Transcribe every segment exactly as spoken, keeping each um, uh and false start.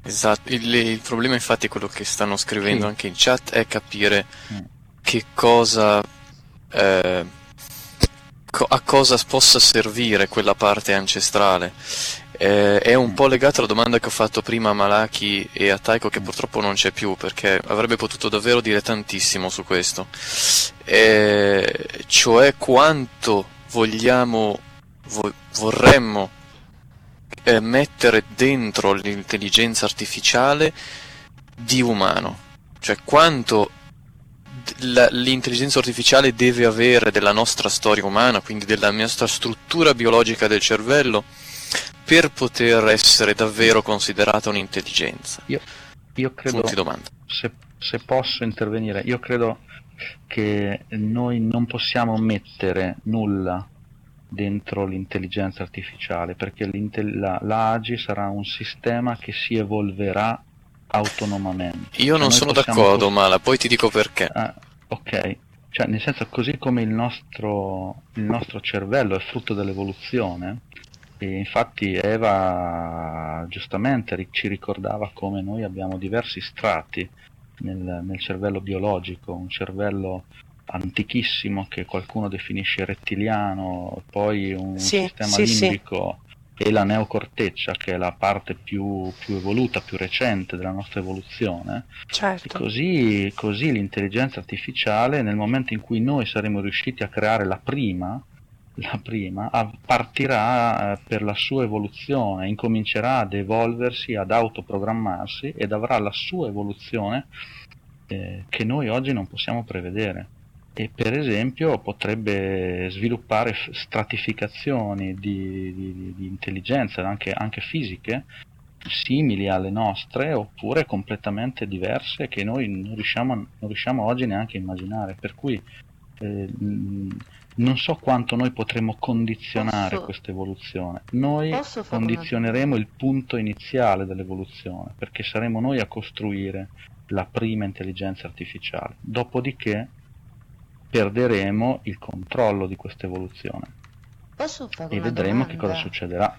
Esatto, il, il problema infatti è quello che stanno scrivendo Sì. anche in chat, è capire Mm. che cosa, eh, co- a cosa possa servire quella parte ancestrale. Eh, è un Mm. po' legato alla domanda che ho fatto prima a Malaki e a Taiko, che Mm. purtroppo non c'è più, perché avrebbe potuto davvero dire tantissimo su questo. Eh, cioè quanto vogliamo, vo- vorremmo eh, mettere dentro l'intelligenza artificiale di umano, cioè quanto d- la- l'intelligenza artificiale deve avere della nostra storia umana, quindi della nostra struttura biologica del cervello, per poter essere davvero considerata un'intelligenza. Io, io Punti credo, domanda. se, se posso intervenire, io credo che noi non possiamo mettere nulla dentro l'intelligenza artificiale, perché l'intel- la, l'A G I sarà un sistema che si evolverà autonomamente. Io Cioè non noi sono possiamo d'accordo, costru- Mala, poi ti dico perché. ah, ok, cioè nel senso, così come il nostro, il nostro cervello è frutto dell'evoluzione, e infatti Eva giustamente ri- ci ricordava come noi abbiamo diversi strati nel, nel cervello biologico, un cervello antichissimo che qualcuno definisce rettiliano, poi un Sì, sistema sì, sì, limbico e la neocorteccia, che è la parte più, più evoluta, più recente della nostra evoluzione. E certo. così, così l'intelligenza artificiale, nel momento in cui noi saremo riusciti a creare la prima, la prima a- partirà eh, per la sua evoluzione, incomincerà ad evolversi, ad autoprogrammarsi ed avrà la sua evoluzione eh, che noi oggi non possiamo prevedere. E per esempio potrebbe sviluppare f- stratificazioni di, di- di intelligenza, anche, anche fisiche, simili alle nostre oppure completamente diverse che noi non riusciamo, non riusciamo oggi neanche a immaginare. Per cui eh, mh, non so quanto noi potremo condizionare Posso, questa evoluzione. Noi posso fare una condizioneremo domanda? il punto iniziale dell'evoluzione, perché saremo noi a costruire la prima intelligenza artificiale. Dopodiché perderemo il controllo di questa evoluzione Posso fare e una vedremo che cosa domanda? succederà.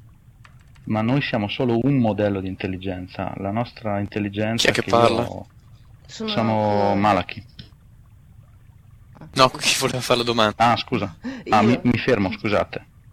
Ma noi siamo solo un modello di intelligenza. La nostra Chi è intelligenza che che parla? io Sono sono Chloe. Malachi. Ah, No, scusa. chi voleva fare la domanda? Ah, scusa. Ah, mi, Io. mi fermo, scusate.